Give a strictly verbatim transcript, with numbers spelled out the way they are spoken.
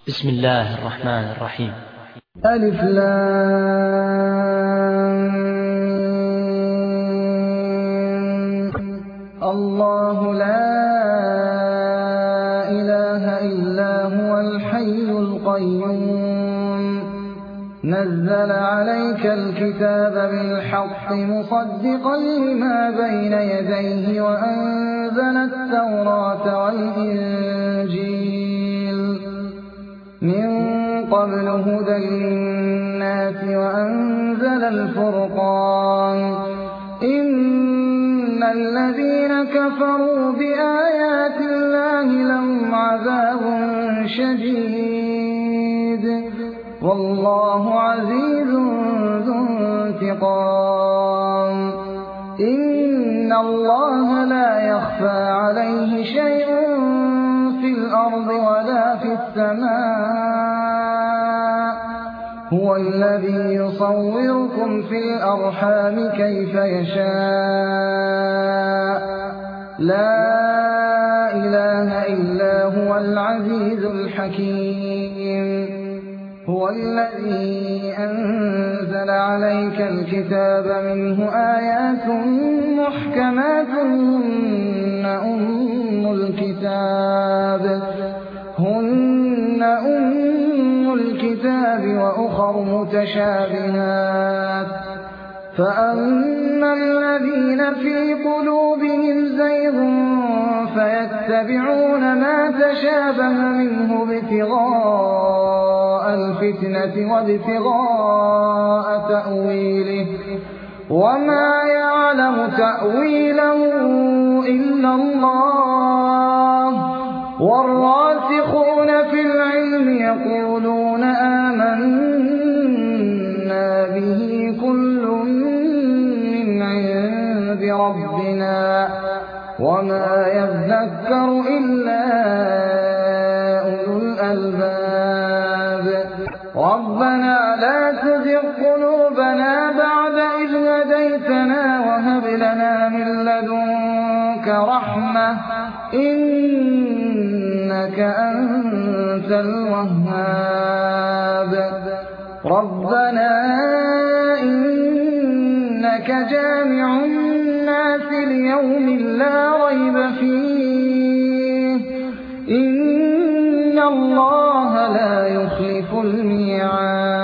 بسم الله الرحمن الرحيم. ألف لام الله لا إله إلا هو الحي القيوم نزل عليك الكتاب بالحق مصدقا لما بين يديه وأنزل التوراة والإنجيل من قبل هدى للناس وأنزل الفرقان إن الذين كفروا بآيات الله لهم عذاب شديد والله عزيز ذو انتقام إن الله لا يخفى عليه شيء في الأرض ولا في السماء هو الذي يصوركم في الأرحام كيف يشاء لا إله إلا هو العزيز الحكيم هو الذي أنزل عليك الكتاب منه آيات محكمات هن أم الكتاب هن أم الكتاب وأخر متشابهات فأما الذين في قلوبهم زيغ فيتبعون ما تشابه منه ابتغاء الفتنة وابتغاء تأويله وما يعلم تأويله إلا الله والراسخون في العلم يقولون آمنا به كل من عند ربنا وما يذكر إلا أولو الألباب ربنا لا تزغ قلوبنا بعد إذ هديتنا وهب لنا من لدنك رحمة إنك أنت الوهاب ربنا إنك جامع الناس ليوم لا ريب فيه إن الله لا يخلف الميعاد